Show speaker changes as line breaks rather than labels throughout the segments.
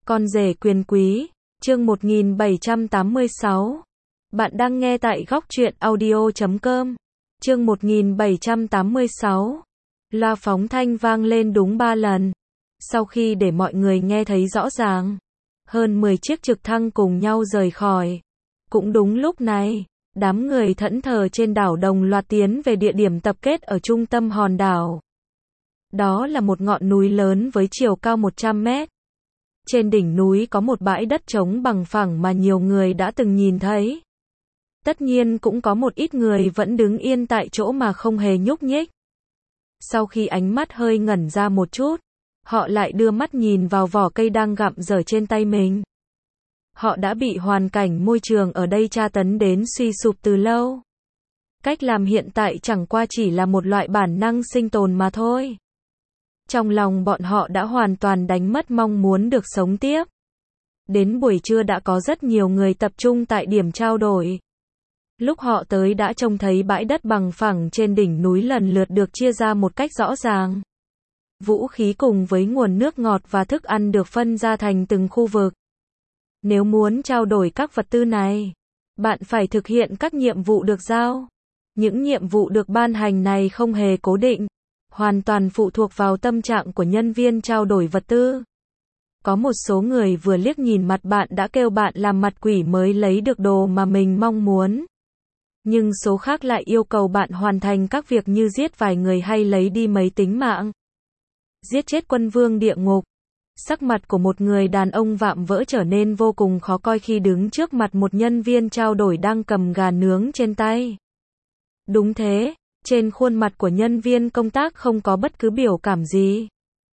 Con rể quyền quý, chương 1786. Bạn đang nghe tại góc truyện audio.com. Chương 1786. Loa phóng thanh vang lên đúng 3 lần. Sau khi để mọi người nghe thấy rõ ràng, hơn 10 chiếc trực thăng cùng nhau rời khỏi. Cũng đúng lúc này, đám người thẫn thờ trên đảo đồng loạt tiến về địa điểm tập kết ở trung tâm hòn đảo. Đó là một ngọn núi lớn với chiều cao 100 mét. Trên đỉnh núi có một bãi đất trống bằng phẳng mà nhiều người đã từng nhìn thấy. Tất nhiên cũng có một ít người vẫn đứng yên tại chỗ mà không hề nhúc nhích. Sau khi ánh mắt hơi ngẩn ra một chút, họ lại đưa mắt nhìn vào vỏ cây đang gặm dở trên tay mình. Họ đã bị hoàn cảnh môi trường ở đây tra tấn đến suy sụp từ lâu. Cách làm hiện tại chẳng qua chỉ là một loại bản năng sinh tồn mà thôi. Trong lòng bọn họ đã hoàn toàn đánh mất mong muốn được sống tiếp. Đến buổi trưa đã có rất nhiều người tập trung tại điểm trao đổi. Lúc họ tới đã trông thấy bãi đất bằng phẳng trên đỉnh núi lần lượt được chia ra một cách rõ ràng. Vũ khí cùng với nguồn nước ngọt và thức ăn được phân ra thành từng khu vực. Nếu muốn trao đổi các vật tư này, bạn phải thực hiện các nhiệm vụ được giao. Những nhiệm vụ được ban hành này không hề cố định, hoàn toàn phụ thuộc vào tâm trạng của nhân viên trao đổi vật tư. Có một số người vừa liếc nhìn mặt bạn đã kêu bạn làm mặt quỷ mới lấy được đồ mà mình mong muốn. Nhưng số khác lại yêu cầu bạn hoàn thành các việc như giết vài người hay lấy đi mấy tính mạng. Giết chết quân vương địa ngục. Sắc mặt của một người đàn ông vạm vỡ trở nên vô cùng khó coi khi đứng trước mặt một nhân viên trao đổi đang cầm gà nướng trên tay. Đúng thế, trên khuôn mặt của nhân viên công tác không có bất cứ biểu cảm gì.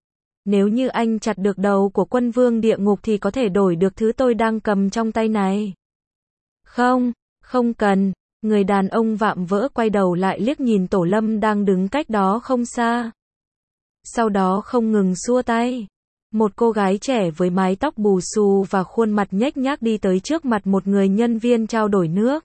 Nếu như anh chặt được đầu của quân vương địa ngục thì có thể đổi được thứ tôi đang cầm trong tay này. Không, không cần. Người đàn ông vạm vỡ quay đầu lại liếc nhìn Tổ Lâm đang đứng cách đó không xa. Sau đó không ngừng xua tay. Một cô gái trẻ với mái tóc bù xù và khuôn mặt nhếch nhác đi tới trước mặt một người nhân viên trao đổi nước.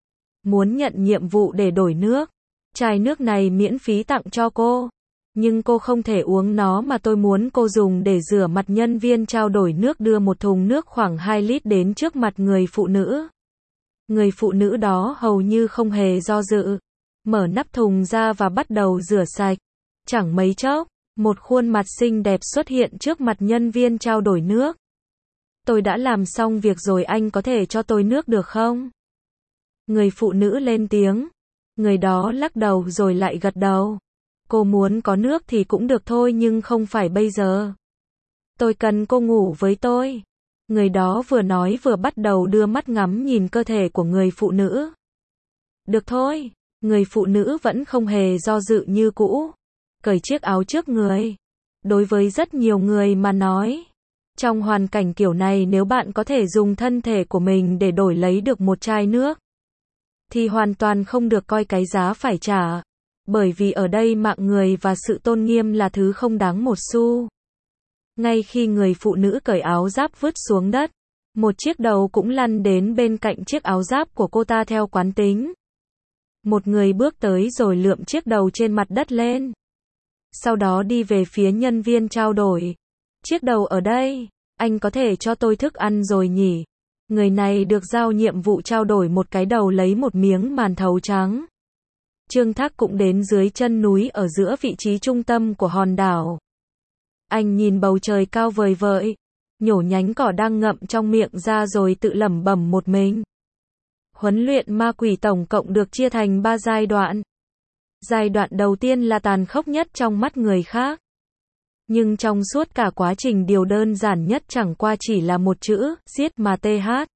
Muốn nhận nhiệm vụ để đổi nước. Chai nước này miễn phí tặng cho cô. Nhưng cô không thể uống nó mà tôi muốn cô dùng để rửa mặt. Nhân viên trao đổi nước đưa một thùng nước khoảng 2 lít đến trước mặt người phụ nữ. Người phụ nữ đó hầu như không hề do dự. Mở nắp thùng ra và bắt đầu rửa sạch. Chẳng mấy chốc, một khuôn mặt xinh đẹp xuất hiện trước mặt nhân viên trao đổi nước. Tôi đã làm xong việc rồi, anh có thể cho tôi nước được không? Người phụ nữ lên tiếng. Người đó lắc đầu rồi lại gật đầu. Cô muốn có nước thì cũng được thôi nhưng không phải bây giờ. Tôi cần cô ngủ với tôi. Người đó vừa nói vừa bắt đầu đưa mắt ngắm nhìn cơ thể của người phụ nữ. Được thôi. Người phụ nữ vẫn không hề do dự như cũ. Cởi chiếc áo trước người. Đối với rất nhiều người mà nói, trong hoàn cảnh kiểu này nếu bạn có thể dùng thân thể của mình để đổi lấy được một chai nước, thì hoàn toàn không được coi cái giá phải trả. Bởi vì ở đây mạng người và sự tôn nghiêm là thứ không đáng một xu. Ngay khi người phụ nữ cởi áo giáp vứt xuống đất, một chiếc đầu cũng lăn đến bên cạnh chiếc áo giáp của cô ta theo quán tính. Một người bước tới rồi lượm chiếc đầu trên mặt đất lên. Sau đó đi về phía nhân viên trao đổi. Chiếc đầu ở đây, anh có thể cho tôi thức ăn rồi nhỉ? Người này được giao nhiệm vụ trao đổi một cái đầu lấy một miếng màn thầu trắng. Trương Thác cũng đến dưới chân núi ở giữa vị trí trung tâm của hòn đảo. Anh nhìn bầu trời cao vời vợi, nhổ nhánh cỏ đang ngậm trong miệng ra rồi tự lẩm bẩm một mình. Huấn luyện ma quỷ tổng cộng được chia thành 3 giai đoạn. Giai đoạn đầu tiên là tàn khốc nhất trong mắt người khác. Nhưng trong suốt cả quá trình điều đơn giản nhất chẳng qua chỉ là một chữ, giết mà th.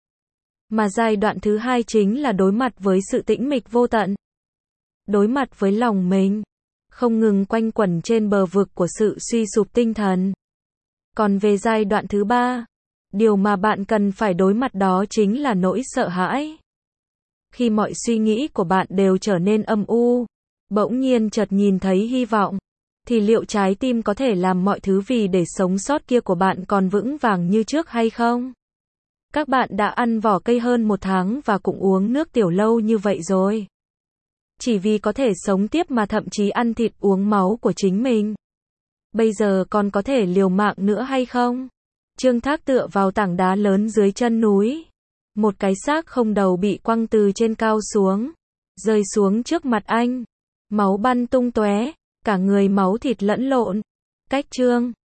Mà giai đoạn thứ hai chính là đối mặt với sự tĩnh mịch vô tận. Đối mặt với lòng mình, không ngừng quanh quẩn trên bờ vực của sự suy sụp tinh thần. Còn về giai đoạn thứ ba, điều mà bạn cần phải đối mặt đó chính là nỗi sợ hãi. Khi mọi suy nghĩ của bạn đều trở nên âm u, bỗng nhiên chợt nhìn thấy hy vọng, thì liệu trái tim có thể làm mọi thứ vì để sống sót kia của bạn còn vững vàng như trước hay không? Các bạn đã ăn vỏ cây hơn 1 tháng và cũng uống nước tiểu lâu như vậy rồi. Chỉ vì có thể sống tiếp mà thậm chí ăn thịt uống máu của chính mình. Bây giờ còn có thể liều mạng nữa hay không? Trương Thác tựa vào tảng đá lớn dưới chân núi. Một cái xác không đầu bị quăng từ trên cao xuống, rơi xuống trước mặt anh. Máu bắn tung tóe, cả người máu thịt lẫn lộn. Cách Trương